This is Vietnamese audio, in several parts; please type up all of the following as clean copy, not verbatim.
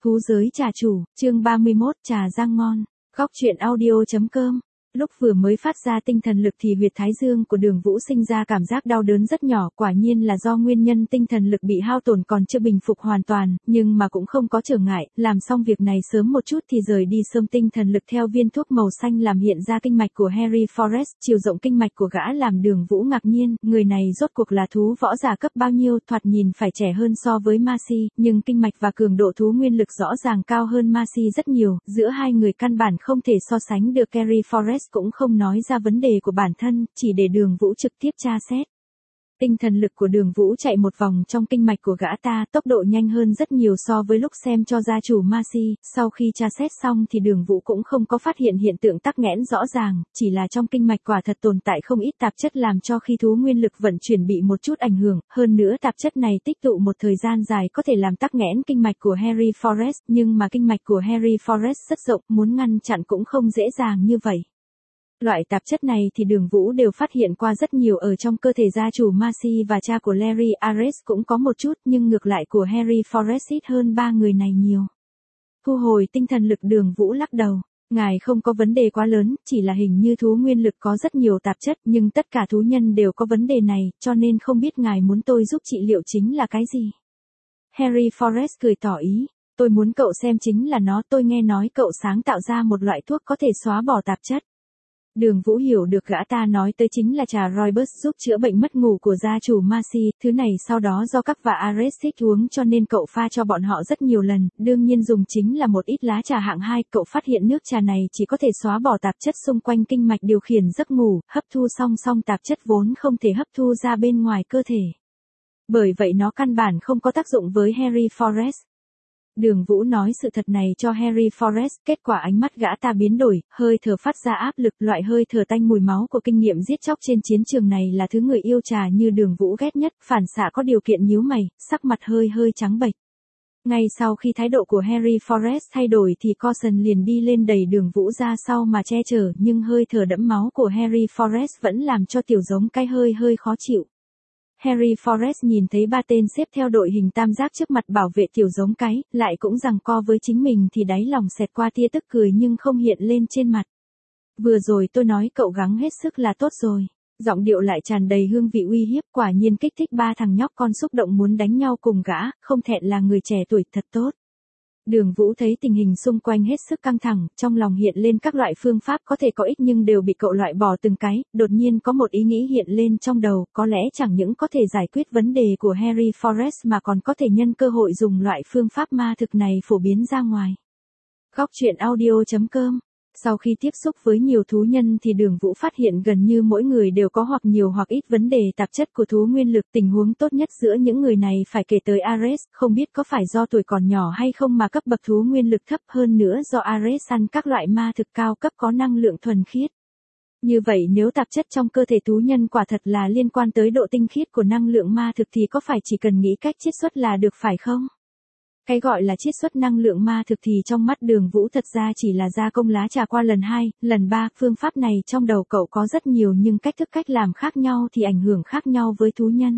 Thú giới trà chủ, chương 31, trà rang ngon. Góc truyện audio.com. Lúc vừa mới phát ra tinh thần lực thì huyệt thái dương của Đường Vũ sinh ra cảm giác đau đớn rất nhỏ, quả nhiên là do nguyên nhân tinh thần lực bị hao tổn còn chưa bình phục hoàn toàn, nhưng mà cũng không có trở ngại, làm xong việc này sớm một chút thì rời đi sớm. Tinh thần lực theo viên thuốc màu xanh làm hiện ra kinh mạch của Harry Forrest, chiều rộng kinh mạch của gã làm Đường Vũ ngạc nhiên, người này rốt cuộc là thú võ giả cấp bao nhiêu, thoạt nhìn phải trẻ hơn so với Marcy, nhưng kinh mạch và cường độ thú nguyên lực rõ ràng cao hơn Marcy rất nhiều, giữa hai người căn bản không thể so sánh được. Harry Forrest cũng không nói ra vấn đề của bản thân, chỉ để Đường Vũ trực tiếp tra xét. Tinh thần lực của Đường Vũ chạy một vòng trong kinh mạch của gã ta, tốc độ nhanh hơn rất nhiều so với lúc xem cho gia chủ Marcy. Sau khi tra xét xong thì Đường Vũ cũng không có phát hiện hiện tượng tắc nghẽn rõ ràng, chỉ là trong kinh mạch quả thật tồn tại không ít tạp chất làm cho khi thú nguyên lực vận chuyển bị một chút ảnh hưởng, hơn nữa tạp chất này tích tụ một thời gian dài có thể làm tắc nghẽn kinh mạch của Harry Forrest, nhưng mà kinh mạch của Harry Forrest rất rộng, muốn ngăn chặn cũng không dễ dàng như vậy. Loại tạp chất này thì Đường Vũ đều phát hiện qua rất nhiều ở trong cơ thể gia chủ Marcy và cha của Larry Ares cũng có một chút, nhưng ngược lại của Harry Forrest ít hơn ba người này nhiều. Thu hồi tinh thần lực, Đường Vũ lắc đầu. Ngài không có vấn đề quá lớn, chỉ là hình như thú nguyên lực có rất nhiều tạp chất, nhưng tất cả thú nhân đều có vấn đề này, cho nên không biết ngài muốn tôi giúp trị liệu chính là cái gì. Harry Forrest cười tỏ ý. Tôi muốn cậu xem chính là nó, tôi nghe nói cậu sáng tạo ra một loại thuốc có thể xóa bỏ tạp chất. Đường Vũ hiểu được gã ta nói tới chính là trà Rooibos giúp chữa bệnh mất ngủ của gia chủ Marcy, thứ này sau đó do các và Ares thích uống cho nên cậu pha cho bọn họ rất nhiều lần, đương nhiên dùng chính là một ít lá trà hạng 2, cậu phát hiện nước trà này chỉ có thể xóa bỏ tạp chất xung quanh kinh mạch điều khiển giấc ngủ, hấp thu song tạp chất vốn không thể hấp thu ra bên ngoài cơ thể. Bởi vậy nó căn bản không có tác dụng với Harry Forrest. Đường Vũ nói sự thật này cho Harry Forrest, kết quả ánh mắt gã ta biến đổi, hơi thở phát ra áp lực, loại hơi thở tanh mùi máu của kinh nghiệm giết chóc trên chiến trường này là thứ người yêu trà như Đường Vũ ghét nhất, phản xạ có điều kiện nhíu mày, sắc mặt hơi trắng bệch. Ngay sau khi thái độ của Harry Forrest thay đổi thì Coulson liền đi lên đẩy Đường Vũ ra sau mà che chở, nhưng hơi thở đẫm máu của Harry Forrest vẫn làm cho tiểu giống cái hơi khó chịu. Harry Forrest nhìn thấy ba tên xếp theo đội hình tam giác trước mặt bảo vệ tiểu giống cái, lại cũng giằng co với chính mình thì đáy lòng xẹt qua tia tức cười nhưng không hiện lên trên mặt. Vừa rồi tôi nói cậu gắng hết sức là tốt rồi. Giọng điệu lại tràn đầy hương vị uy hiếp, quả nhiên kích thích ba thằng nhóc con xúc động muốn đánh nhau cùng gã, không thẹn là người trẻ tuổi thật tốt. Đường Vũ thấy tình hình xung quanh hết sức căng thẳng, trong lòng hiện lên các loại phương pháp có thể có ích nhưng đều bị cậu loại bỏ từng cái, đột nhiên có một ý nghĩ hiện lên trong đầu, có lẽ chẳng những có thể giải quyết vấn đề của Harry Forrest mà còn có thể nhân cơ hội dùng loại phương pháp ma thực này phổ biến ra ngoài. Góc truyện audio.com. Sau khi tiếp xúc với nhiều thú nhân thì Đường Vũ phát hiện gần như mỗi người đều có hoặc nhiều hoặc ít vấn đề tạp chất của thú nguyên lực. Tình huống tốt nhất giữa những người này phải kể tới Ares, không biết có phải do tuổi còn nhỏ hay không mà cấp bậc thú nguyên lực thấp, hơn nữa do Ares ăn các loại ma thực cao cấp có năng lượng thuần khiết. Như vậy nếu tạp chất trong cơ thể thú nhân quả thật là liên quan tới độ tinh khiết của năng lượng ma thực thì có phải chỉ cần nghĩ cách chiết xuất là được phải không? Cái gọi là chiết xuất năng lượng ma thực thì trong mắt Đường Vũ thật ra chỉ là gia công lá trà qua lần 2, lần 3, phương pháp này trong đầu cậu có rất nhiều nhưng cách làm khác nhau thì ảnh hưởng khác nhau với thú nhân.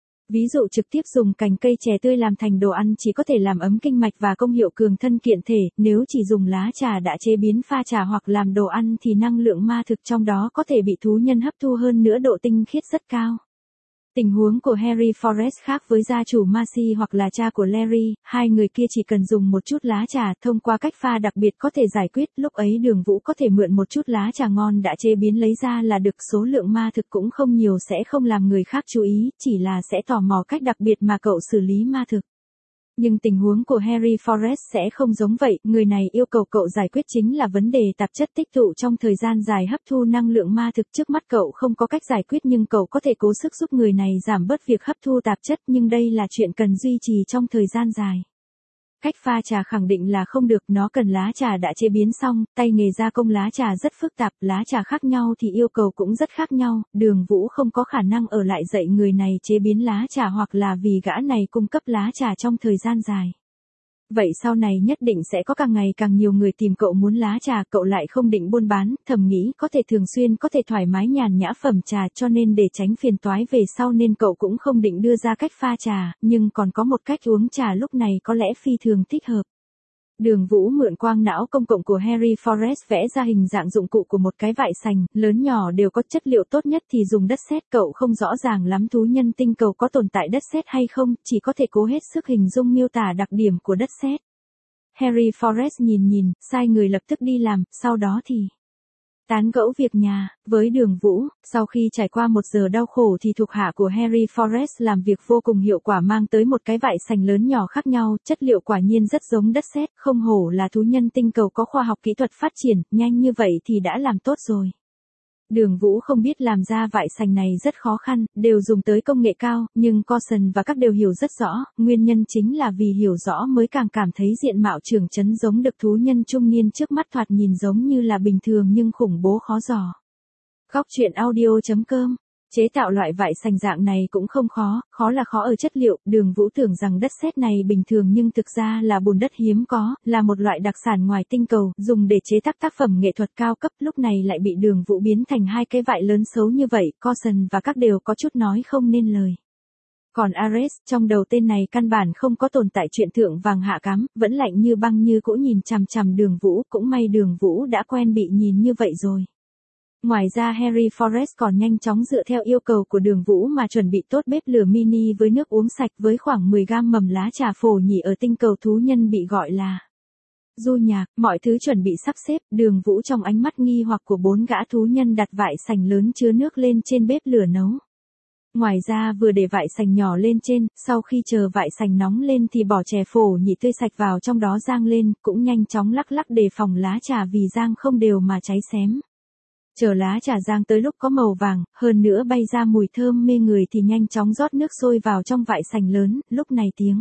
Ví dụ trực tiếp dùng cành cây chè tươi làm thành đồ ăn chỉ có thể làm ấm kinh mạch và công hiệu cường thân kiện thể, nếu chỉ dùng lá trà đã chế biến pha trà hoặc làm đồ ăn thì năng lượng ma thực trong đó có thể bị thú nhân hấp thu hơn nữa, độ tinh khiết rất cao. Tình huống của Harry Forrest khác với gia chủ Marcy hoặc là cha của Larry, hai người kia chỉ cần dùng một chút lá trà thông qua cách pha đặc biệt có thể giải quyết, lúc ấy Đường Vũ có thể mượn một chút lá trà ngon đã chế biến lấy ra là được, số lượng ma thực cũng không nhiều sẽ không làm người khác chú ý, chỉ là sẽ tò mò cách đặc biệt mà cậu xử lý ma thực. Nhưng tình huống của Harry Forrest sẽ không giống vậy, người này yêu cầu cậu giải quyết chính là vấn đề tạp chất tích tụ trong thời gian dài hấp thu năng lượng ma thực, trước mắt cậu không có cách giải quyết nhưng cậu có thể cố sức giúp người này giảm bớt việc hấp thu tạp chất, nhưng đây là chuyện cần duy trì trong thời gian dài. Cách pha trà khẳng định là không được, nó cần lá trà đã chế biến xong, tay nghề gia công lá trà rất phức tạp, lá trà khác nhau thì yêu cầu cũng rất khác nhau, Đường Vũ không có khả năng ở lại dạy người này chế biến lá trà hoặc là vì gã này cung cấp lá trà trong thời gian dài. Vậy sau này nhất định sẽ có càng ngày càng nhiều người tìm cậu muốn lá trà, cậu lại không định buôn bán, thầm nghĩ có thể thường xuyên có thể thoải mái nhàn nhã phẩm trà, cho nên để tránh phiền toái về sau nên cậu cũng không định đưa ra cách pha trà, nhưng còn có một cách uống trà lúc này có lẽ phi thường thích hợp. Đường Vũ mượn quang não công cộng của Harry Forrest vẽ ra hình dạng dụng cụ của một cái vại sành, lớn nhỏ đều có chất liệu tốt nhất thì dùng đất sét. Cậu không rõ ràng lắm thú nhân tinh cầu có tồn tại đất sét hay không, chỉ có thể cố hết sức hình dung miêu tả đặc điểm của đất sét. Harry Forrest nhìn, sai người lập tức đi làm, sau đó thì tán gẫu việc nhà với Đường Vũ. Sau khi trải qua 1 giờ đau khổ thì thuộc hạ của Harry Forrest làm việc vô cùng hiệu quả, mang tới một cái vại sành lớn nhỏ khác nhau, chất liệu quả nhiên rất giống đất sét, không hổ là thú nhân tinh cầu có khoa học kỹ thuật phát triển, nhanh như vậy thì đã làm tốt rồi. Đường Vũ không biết làm ra vại sành này rất khó khăn, đều dùng tới công nghệ cao, nhưng Coulson và các đều hiểu rất rõ, nguyên nhân chính là vì hiểu rõ mới càng cảm thấy diện mạo trưởng trấn giống được thú nhân trung niên trước mắt thoạt nhìn giống như là bình thường nhưng khủng bố khó dò. Góc truyện audio.com. Chế tạo loại vại sành dạng này cũng không khó, khó là khó ở chất liệu. Đường Vũ tưởng rằng đất sét này bình thường nhưng thực ra là bùn đất hiếm có, là một loại đặc sản ngoài tinh cầu, dùng để chế tác tác phẩm nghệ thuật cao cấp. Lúc này lại bị Đường Vũ biến thành hai cái vại lớn xấu như vậy, Coulson và các đều có chút nói không nên lời. Còn Ares, trong đầu tên này căn bản không có tồn tại chuyện thượng vàng hạ cám, vẫn lạnh như băng như cũ nhìn chằm chằm Đường Vũ, cũng may Đường Vũ đã quen bị nhìn như vậy rồi. Ngoài ra Harry Forrest còn nhanh chóng dựa theo yêu cầu của Đường Vũ mà chuẩn bị tốt bếp lửa mini với nước uống sạch với khoảng 10 gam mầm lá trà phổ nhỉ ở tinh cầu thú nhân bị gọi là Du Nhạc. Mọi thứ chuẩn bị sắp xếp, Đường Vũ trong ánh mắt nghi hoặc của 4 gã thú nhân đặt vại sành lớn chứa nước lên trên bếp lửa nấu. Ngoài ra vừa để vại sành nhỏ lên trên, sau khi chờ vại sành nóng lên thì bỏ chè phổ nhị tươi sạch vào trong đó rang lên, cũng nhanh chóng lắc lắc đề phòng lá trà vì rang không đều mà cháy xém. Chờ lá trà rang tới lúc có màu vàng, hơn nữa bay ra mùi thơm mê người thì nhanh chóng rót nước sôi vào trong vại sành lớn, lúc này tiếng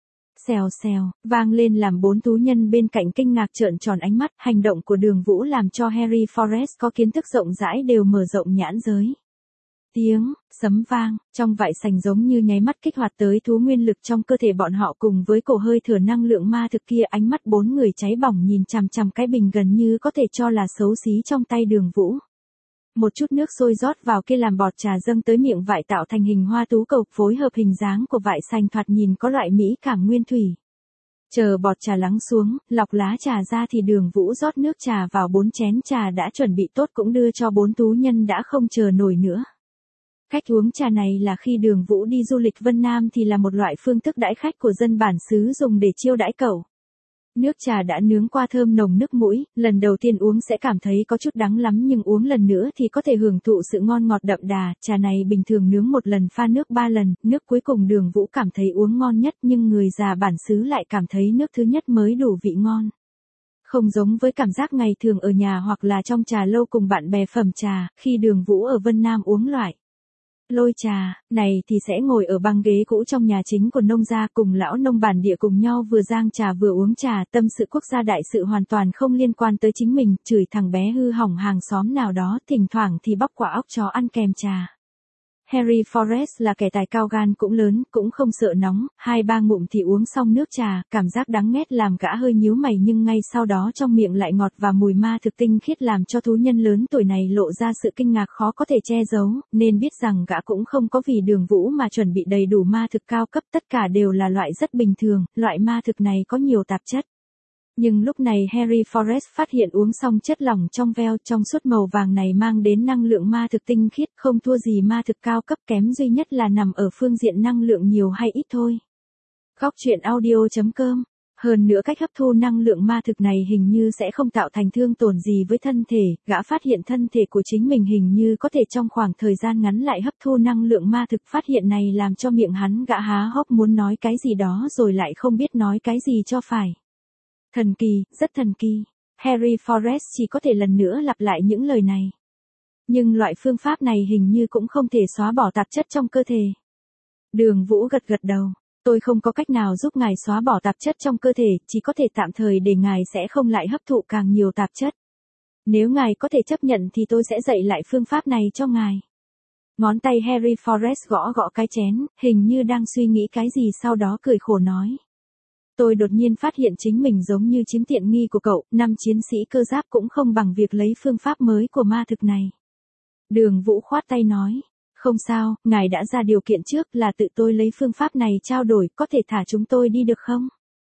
xèo xèo vang lên làm 4 thú nhân bên cạnh kinh ngạc trợn tròn ánh mắt. Hành động của Đường Vũ làm cho Harry Forrest có kiến thức rộng rãi đều mở rộng nhãn giới. Tiếng sấm vang trong vại sành giống như nháy mắt kích hoạt tới thú nguyên lực trong cơ thể bọn họ cùng với cổ hơi thở năng lượng ma thực kia. Ánh mắt 4 người cháy bỏng nhìn chằm chằm cái bình gần như có thể cho là xấu xí trong tay Đường Vũ. Một chút nước sôi rót vào kia làm bọt trà dâng tới miệng vại tạo thành hình hoa tú cầu, phối hợp hình dáng của vại sành thoạt nhìn có loại mỹ cảm nguyên thủy. Chờ bọt trà lắng xuống, lọc lá trà ra thì Đường Vũ rót nước trà vào 4 chén trà đã chuẩn bị tốt cũng đưa cho 4 thú nhân đã không chờ nổi nữa. Cách uống trà này là khi Đường Vũ đi du lịch Vân Nam thì là một loại phương thức đãi khách của dân bản xứ dùng để chiêu đãi cậu. Nước trà đã nướng qua thơm nồng nước mũi, lần đầu tiên uống sẽ cảm thấy có chút đắng lắm nhưng uống lần nữa thì có thể hưởng thụ sự ngon ngọt đậm đà. Trà này bình thường nướng 1 lần pha nước 3 lần, nước cuối cùng Đường Vũ cảm thấy uống ngon nhất nhưng người già bản xứ lại cảm thấy nước thứ nhất mới đủ vị ngon. Không giống với cảm giác ngày thường ở nhà hoặc là trong trà lâu cùng bạn bè phẩm trà, khi Đường Vũ ở Vân Nam uống loại lôi trà này thì sẽ ngồi ở băng ghế cũ trong nhà chính của nông gia cùng lão nông bản địa cùng nhau vừa rang trà vừa uống trà, tâm sự quốc gia đại sự hoàn toàn không liên quan tới chính mình, chửi thằng bé hư hỏng hàng xóm nào đó, thỉnh thoảng thì bóc quả óc chó ăn kèm trà. Harry Forrest là kẻ tài cao gan cũng lớn, cũng không sợ nóng, 2-3 ngụm thì uống xong nước trà, cảm giác đắng nghét làm gã hơi nhíu mày nhưng ngay sau đó trong miệng lại ngọt và mùi ma thực tinh khiết làm cho thú nhân lớn tuổi này lộ ra sự kinh ngạc khó có thể che giấu, nên biết rằng gã cũng không có vì Đường Vũ mà chuẩn bị đầy đủ ma thực cao cấp, tất cả đều là loại rất bình thường, loại ma thực này có nhiều tạp chất. Nhưng lúc này Harry Forrest phát hiện uống xong chất lỏng trong veo trong suốt màu vàng này mang đến năng lượng ma thực tinh khiết, không thua gì ma thực cao cấp, kém duy nhất là nằm ở phương diện năng lượng nhiều hay ít thôi. Góc truyện audio.com. Hơn nữa cách hấp thu năng lượng ma thực này hình như sẽ không tạo thành thương tổn gì với thân thể, gã phát hiện thân thể của chính mình hình như có thể trong khoảng thời gian ngắn lại hấp thu năng lượng ma thực. Phát hiện này làm cho miệng hắn gã há hốc muốn nói cái gì đó rồi lại không biết nói cái gì cho phải. Thần kỳ, rất thần kỳ. Harry Forrest chỉ có thể lần nữa lặp lại những lời này. Nhưng loại phương pháp này hình như cũng không thể xóa bỏ tạp chất trong cơ thể. Đường Vũ gật gật đầu. Tôi không có cách nào giúp ngài xóa bỏ tạp chất trong cơ thể, chỉ có thể tạm thời để ngài sẽ không lại hấp thụ càng nhiều tạp chất. Nếu ngài có thể chấp nhận thì tôi sẽ dạy lại phương pháp này cho ngài. Ngón tay Harry Forrest gõ gõ cái chén, hình như đang suy nghĩ cái gì sau đó cười khổ nói. Tôi đột nhiên phát hiện chính mình giống như chiếm tiện nghi của cậu, 5 chiến sĩ cơ giáp cũng không bằng việc lấy phương pháp mới của ma thực này. Đường Vũ khoát tay nói, không sao, ngài đã ra điều kiện trước là tự tôi lấy phương pháp này trao đổi, có thể thả chúng tôi đi được không?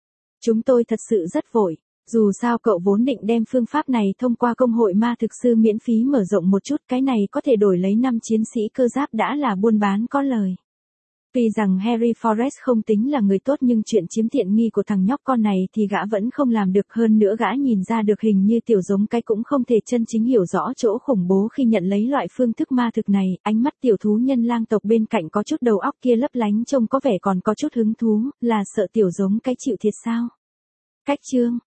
Chúng tôi thật sự rất vội. Dù sao cậu vốn định đem phương pháp này thông qua công hội ma thực sư miễn phí mở rộng một chút, cái này có thể đổi lấy 5 chiến sĩ cơ giáp đã là buôn bán có lời. Tuy rằng Harry Forrest không tính là người tốt nhưng chuyện chiếm tiện nghi của thằng nhóc con này thì gã vẫn không làm được, hơn nữa gã nhìn ra được hình như tiểu giống cái cũng không thể chân chính hiểu rõ chỗ khủng bố khi nhận lấy loại phương thức ma thực này. Ánh mắt tiểu thú nhân lang tộc bên cạnh có chút đầu óc kia lấp lánh, trông có vẻ còn có chút hứng thú, là sợ tiểu giống cái chịu thiệt sao? Cách chương